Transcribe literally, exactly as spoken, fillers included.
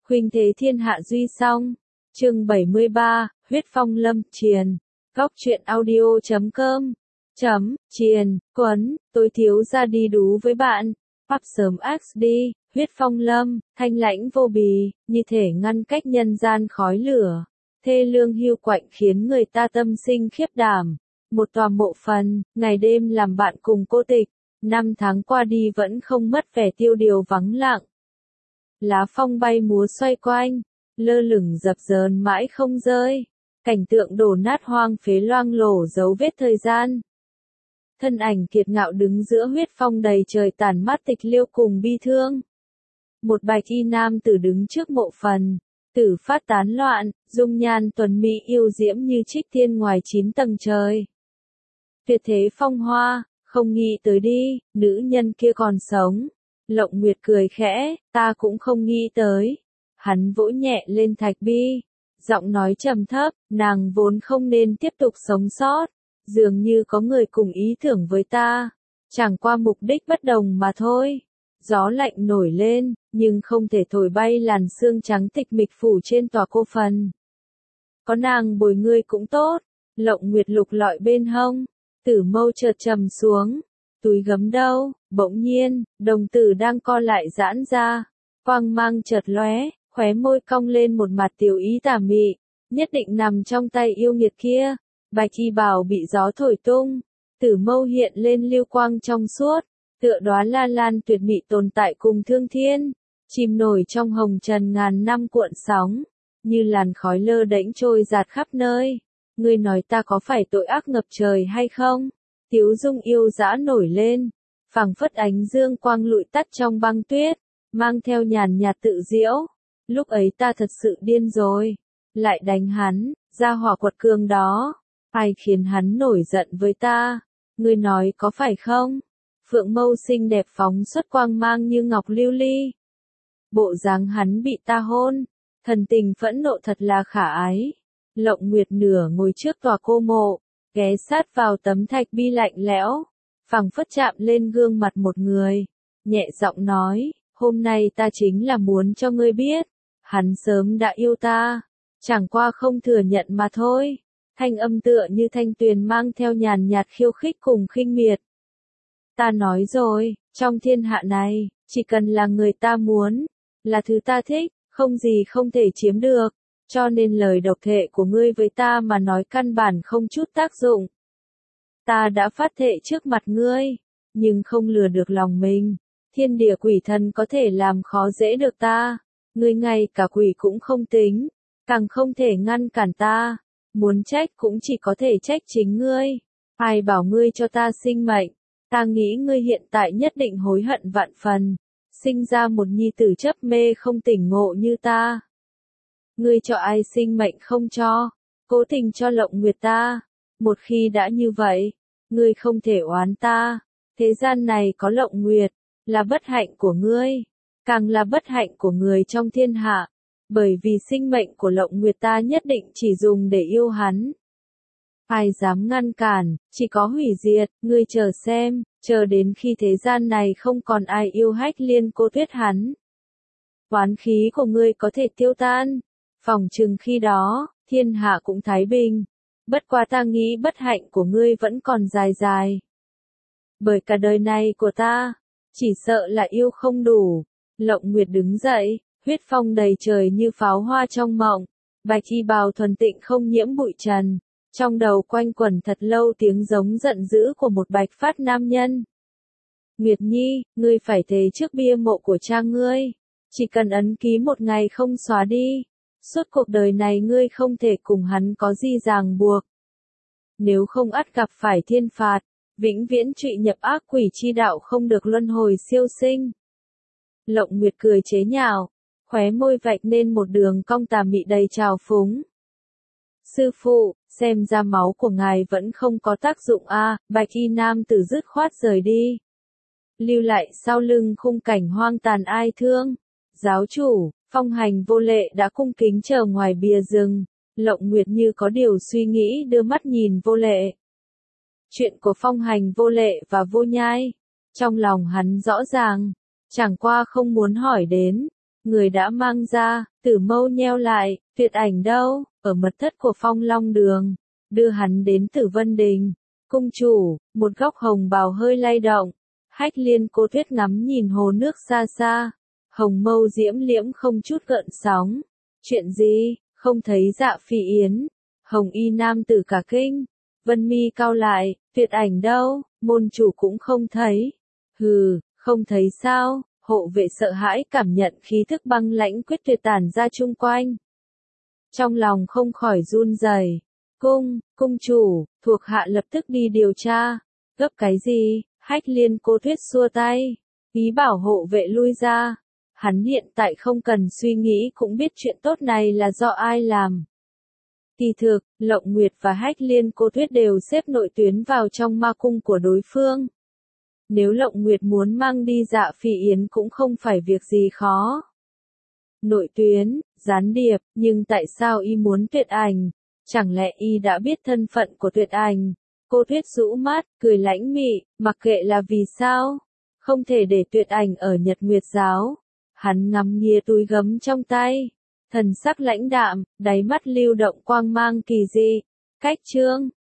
Khuynh thế thiên hạ duy song. Chương bảy mươi ba, huyết phong lâm triền. Góc truyện audio chấm com. Chấm, triền, Quấn, tôi thiếu ra đi đú với bạn. Pháp sớm ác đi, huyết phong lâm, thanh lãnh vô bì, như thể ngăn cách nhân gian khói lửa. Thê lương hiu quạnh khiến người ta tâm sinh khiếp đảm. Một tòa mộ phần, ngày đêm làm bạn cùng cô tịch. Năm tháng qua đi vẫn không mất vẻ tiêu điều vắng lặng. Lá phong bay múa xoay quanh, lơ lửng dập dờn mãi không rơi. Cảnh tượng đổ nát hoang phế loang lổ dấu vết thời gian. Thân ảnh kiệt ngạo đứng giữa huyết phong đầy trời tàn mát tịch liêu cùng bi thương. Một bạch y nam tử đứng trước mộ phần, tử phát tán loạn, dung nhan tuấn mỹ yêu diễm như trích tiên ngoài chín tầng trời. Tuyệt thế phong hoa, không nghĩ tới đi, nữ nhân kia còn sống. Lộng Nguyệt cười khẽ, ta cũng không nghĩ tới. Hắn vỗ nhẹ lên thạch bi, giọng nói trầm thấp, nàng vốn không nên tiếp tục sống sót. Dường như có người cùng ý tưởng với ta, chẳng qua mục đích bất đồng mà thôi. Gió lạnh nổi lên, nhưng không thể thổi bay làn sương trắng tịch mịch phủ trên tòa cô phần. Có nàng bồi ngươi cũng tốt. Lộng Nguyệt lục lọi bên hông, tử mâu chợt trầm xuống. Túi gấm đâu? Bỗng nhiên, đồng tử đang co lại giãn ra, quang mang chợt lóe, khóe môi cong lên một mặt tiểu ý tà mị, nhất định nằm trong tay yêu nghiệt kia. Bạch y bào bị gió thổi tung, tử mâu hiện lên lưu quang trong suốt, tựa đóa la lan tuyệt mỹ tồn tại cùng thương thiên, chìm nổi trong hồng trần ngàn năm cuộn sóng, như làn khói lơ đễnh trôi dạt khắp nơi. Ngươi nói ta có phải tội ác ngập trời hay không? Tiếu dung yêu dã nổi lên, phảng phất ánh dương quang lụi tắt trong băng tuyết, mang theo nhàn nhạt tự diễu. Lúc ấy ta thật sự điên rồi, lại đánh hắn, ra hỏa quật cường đó, ai khiến hắn nổi giận với ta, ngươi nói có phải không? Phượng mâu xinh đẹp phóng xuất quang mang như ngọc lưu ly. Bộ dáng hắn bị ta hôn, thần tình phẫn nộ thật là khả ái. Lộng Nguyệt nửa ngồi trước tòa cô mộ, ghé sát vào tấm thạch bi lạnh lẽo, phảng phất chạm lên gương mặt một người, nhẹ giọng nói, hôm nay ta chính là muốn cho ngươi biết, hắn sớm đã yêu ta, chẳng qua không thừa nhận mà thôi. Thanh âm tựa như thanh tuyền mang theo nhàn nhạt khiêu khích cùng khinh miệt. Ta nói rồi, trong thiên hạ này, chỉ cần là người ta muốn, là thứ ta thích, không gì không thể chiếm được. Cho nên lời độc thệ của ngươi với ta mà nói căn bản không chút tác dụng. Ta đã phát thệ trước mặt ngươi, nhưng không lừa được lòng mình. Thiên địa quỷ thần có thể làm khó dễ được ta. Ngươi ngay cả quỷ cũng không tính, càng không thể ngăn cản ta. Muốn trách cũng chỉ có thể trách chính ngươi. Ai bảo ngươi cho ta sinh mệnh, ta nghĩ ngươi hiện tại nhất định hối hận vạn phần. Sinh ra một nhi tử chấp mê không tỉnh ngộ như ta. Ngươi cho ai sinh mệnh không cho, cố tình cho Lộng Nguyệt ta. Một khi đã như vậy, ngươi không thể oán ta. Thế gian này có Lộng Nguyệt, là bất hạnh của ngươi, càng là bất hạnh của người trong thiên hạ. Bởi vì sinh mệnh của Lộng Nguyệt ta nhất định chỉ dùng để yêu hắn. Ai dám ngăn cản, chỉ có hủy diệt. Ngươi chờ xem, chờ đến khi thế gian này không còn ai yêu Hách Liên cô tuyết hắn. Oán khí của ngươi có thể tiêu tan. Phòng chừng khi đó, thiên hạ cũng thái bình. Bất quá ta nghĩ bất hạnh của ngươi vẫn còn dài dài. Bởi cả đời này của ta, chỉ sợ là yêu không đủ. Lộng Nguyệt đứng dậy, huyết phong đầy trời như pháo hoa trong mộng. Bạch y bào thuần tịnh không nhiễm bụi trần. Trong đầu quanh quẩn thật lâu tiếng giống giận dữ của một bạch phát nam nhân. Nguyệt Nhi, ngươi phải thề trước bia mộ của cha ngươi. Chỉ cần ấn ký một ngày không xóa đi. Suốt cuộc đời này ngươi không thể cùng hắn có gì ràng buộc. Nếu không ắt gặp phải thiên phạt, vĩnh viễn trụy nhập ác quỷ chi đạo không được luân hồi siêu sinh. Lộng Nguyệt cười chế nhạo, khóe môi vạch nên một đường cong tà mị đầy trào phúng. Sư phụ, xem ra máu của ngài vẫn không có tác dụng a. À, bạch y nam tử dứt khoát rời đi. Lưu lại sau lưng khung cảnh hoang tàn ai thương. Giáo chủ, Phong Hành Vô Lệ đã cung kính chờ ngoài bìa rừng. Lộng Nguyệt như có điều suy nghĩ đưa mắt nhìn Vô Lệ. Chuyện của Phong Hành Vô Lệ và Vô Nhai, trong lòng hắn rõ ràng, chẳng qua không muốn hỏi đến. Người đã mang ra, Tử Mâu nheo lại, Tuyệt Ảnh đâu, ở mật thất của Phong Long Đường, đưa hắn đến Tử Vân Đình. Cung chủ, một góc hồng bào hơi lay động, Hách Liên Cô Tuyết ngắm nhìn hồ nước xa xa, hồng mâu diễm liễm không chút gợn sóng. Chuyện gì, không thấy Dạ Phi Yến, Hồng Y nam tử cả kinh, Vân mi cau lại, Tuyệt Ảnh đâu, môn chủ cũng không thấy. Hừ, không thấy sao? Hộ vệ sợ hãi cảm nhận khí thức băng lãnh quyết tuyệt tản ra chung quanh. Trong lòng không khỏi run rẩy. Cung, cung chủ, thuộc hạ lập tức đi điều tra. Gấp cái gì? Hách Liên Cô Tuyết xua tay, ý bảo hộ vệ lui ra. Hắn hiện tại không cần suy nghĩ cũng biết chuyện tốt này là do ai làm. Kỳ thực, Lộng Nguyệt và Hách Liên Cô Tuyết đều xếp nội tuyến vào trong ma cung của đối phương. Nếu Lộng Nguyệt muốn mang đi Dạ Phi Yến cũng không phải việc gì khó. Nội tuyến, gián điệp, nhưng tại sao y muốn Tuyệt Ảnh? Chẳng lẽ y đã biết thân phận của Tuyệt Ảnh? Cô Tuyết rũ mắt, cười lãnh mị, mặc kệ là vì sao? Không thể để Tuyệt Ảnh ở Nhật Nguyệt Giáo. Hắn ngắm nghía túi gấm trong tay, thần sắc lãnh đạm, đáy mắt lưu động quang mang kỳ dị. Cách chương